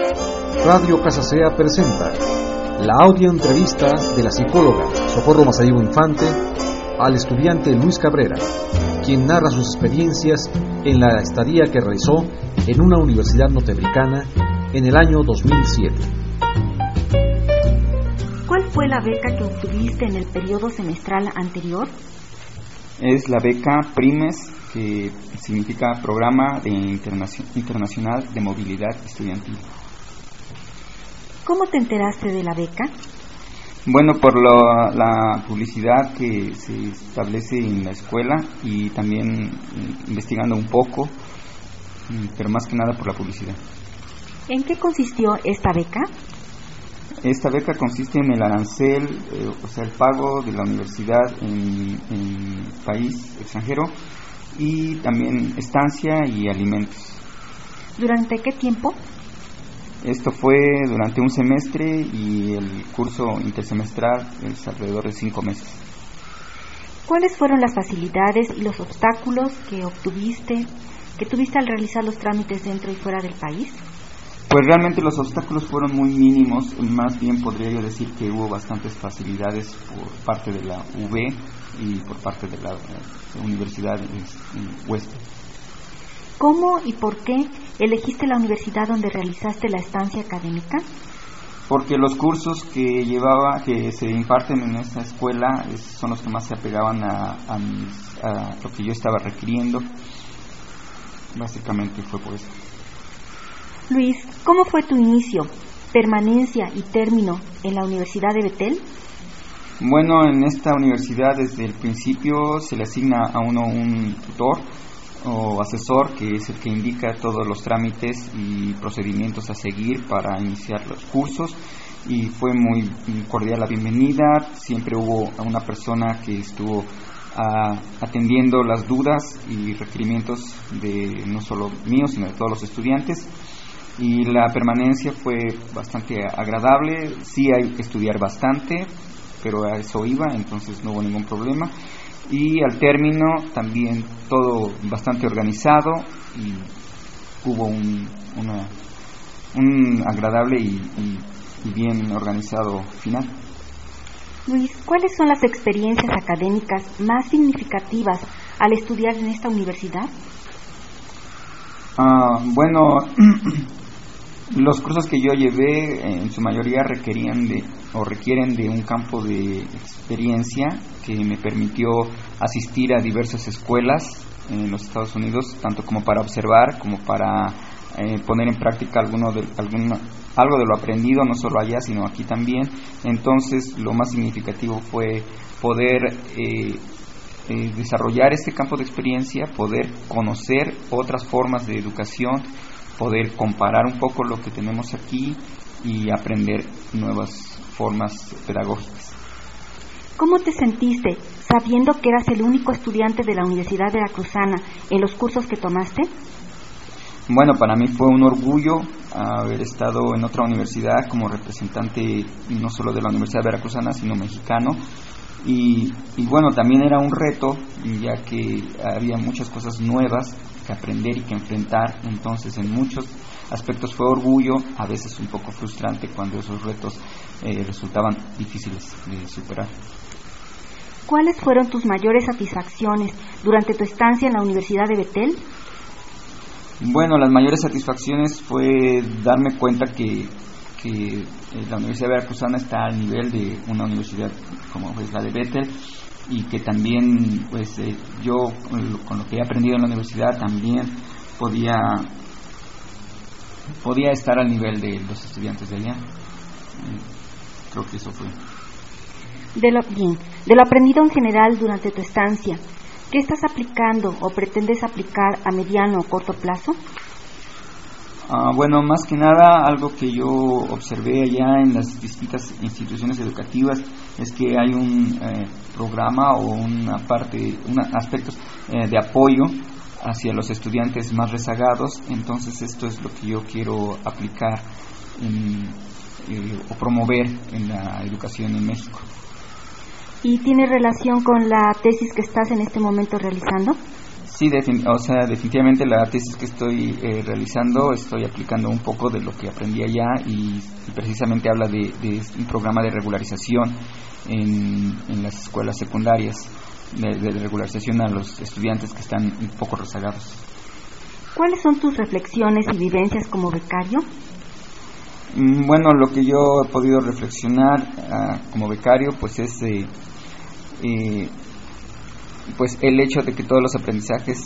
Radio Casasea presenta la audioentrevista de la psicóloga Socorro Mazariego Infante al estudiante Luis Cabrera, quien narra sus experiencias en la estadía que realizó en una universidad norteamericana en el año 2007. ¿Cuál fue la beca que obtuviste en el periodo semestral anterior? Es la beca PRIMES, que significa Programa de Internacional de Movilidad Estudiantil. ¿Cómo te enteraste de la beca? Bueno, por la publicidad que se establece en la escuela y también investigando un poco, pero más que nada por la publicidad. ¿En qué consistió esta beca? Esta beca consiste en el arancel, o sea, el pago de la universidad en país extranjero y también estancia y alimentos. ¿Durante qué tiempo? Esto fue durante un semestre y el curso intersemestral es alrededor de 5 meses. ¿Cuáles fueron las facilidades y los obstáculos que tuviste al realizar los trámites dentro y fuera del país? Pues realmente los obstáculos fueron muy mínimos, más bien podría yo decir que hubo bastantes facilidades por parte de la UB y por parte de la Universidad Huésped. ¿Cómo y por qué elegiste la universidad donde realizaste la estancia académica? Porque los cursos que se imparten en esta escuela son los que más se apegaban a lo que yo estaba requiriendo. Básicamente fue por eso. Luis, ¿cómo fue tu inicio, permanencia y término en la Universidad de Betel? Bueno, en esta universidad desde el principio se le asigna a uno un tutor o asesor, que es el que indica todos los trámites y procedimientos a seguir para iniciar los cursos, y fue muy cordial la bienvenida. Siempre hubo una persona que estuvo atendiendo las dudas y requerimientos de no solo míos, sino de todos los estudiantes, y la permanencia fue bastante agradable. Sí hay que estudiar bastante, pero a eso iba, entonces no hubo ningún problema. Y al término también todo bastante organizado y hubo un agradable y bien organizado final. Luis, ¿cuáles son las experiencias académicas más significativas al estudiar en esta universidad? Bueno, los cursos que yo llevé en su mayoría requieren de un campo de experiencia que me permitió asistir a diversas escuelas en los Estados Unidos, tanto como para observar como para poner en práctica algo de lo aprendido, no solo allá sino aquí también. Entonces lo más significativo fue poder desarrollar este campo de experiencia, poder conocer otras formas de educación, poder comparar un poco lo que tenemos aquí y aprender nuevas formas pedagógicas. ¿Cómo te sentiste sabiendo que eras el único estudiante de la Universidad Veracruzana en los cursos que tomaste? Bueno, para mí fue un orgullo haber estado en otra universidad como representante no solo de la Universidad Veracruzana, sino mexicano. Y bueno, también era un reto, ya que había muchas cosas nuevas que aprender y que enfrentar. Entonces en muchos aspectos fue orgullo, a veces un poco frustrante cuando esos retos resultaban difíciles de superar. ¿Cuáles fueron tus mayores satisfacciones durante tu estancia en la Universidad de Betel? Bueno, las mayores satisfacciones fue darme cuenta que la Universidad Veracruzana está al nivel de una universidad como es la de Betel, y que también pues yo con lo que he aprendido en la universidad también podía estar al nivel de los estudiantes de allá. Creo que eso fue. De lo aprendido en general durante tu estancia, ¿qué estás aplicando o pretendes aplicar a mediano o corto plazo? Bueno, más que nada, algo que yo observé allá en las distintas instituciones educativas es que hay un programa o aspectos de apoyo hacia los estudiantes más rezagados. Entonces esto es lo que yo quiero aplicar o promover en la educación en México. ¿Y tiene relación con la tesis que estás en este momento realizando? Sí, definitivamente la tesis que estoy realizando, estoy aplicando un poco de lo que aprendí allá y precisamente habla de un programa de regularización en las escuelas secundarias, de regularización a los estudiantes que están un poco rezagados. ¿Cuáles son tus reflexiones y vivencias como becario? Bueno, lo que yo he podido reflexionar como becario, pues es pues el hecho de que todos los aprendizajes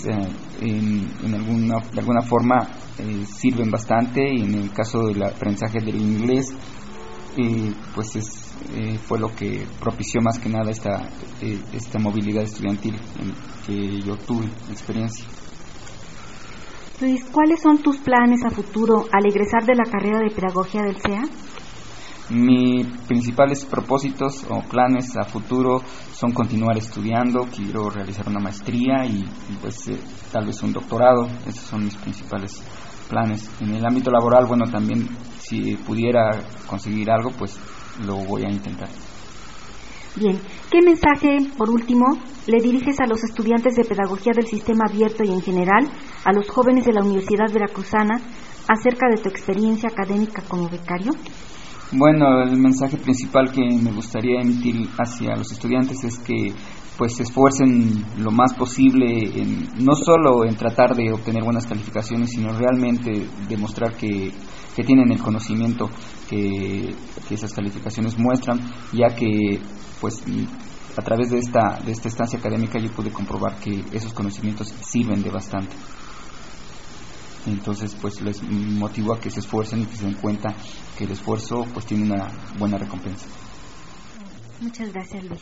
de alguna forma sirven bastante, y en el caso del aprendizaje del inglés pues fue lo que propició más que nada esta movilidad estudiantil en que yo tuve experiencia. Luis, ¿cuáles son tus planes a futuro al egresar de la carrera de Pedagogía del CEA? Mis principales propósitos o planes a futuro son continuar estudiando. Quiero realizar una maestría y pues tal vez un doctorado. Esos son mis principales planes. En el ámbito laboral, bueno, también si pudiera conseguir algo, pues lo voy a intentar. Bien, ¿qué mensaje, por último, le diriges a los estudiantes de Pedagogía del Sistema Abierto y en general a los jóvenes de la Universidad Veracruzana acerca de tu experiencia académica como becario? Bueno, el mensaje principal que me gustaría emitir hacia los estudiantes es que pues se esfuercen lo más posible no solo en tratar de obtener buenas calificaciones, sino realmente demostrar que tienen el conocimiento que esas calificaciones muestran, ya que pues a través de esta estancia académica yo pude comprobar que esos conocimientos sirven de bastante. Entonces pues les motivo a que se esfuercen y que se den cuenta que el esfuerzo pues tiene una buena recompensa. Muchas gracias, Luis.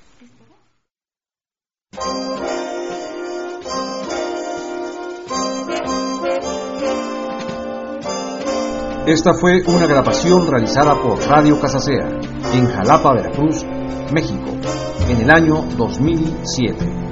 Esta fue una grabación realizada por Radio Casasea en Jalapa, Veracruz, México, en el año 2007.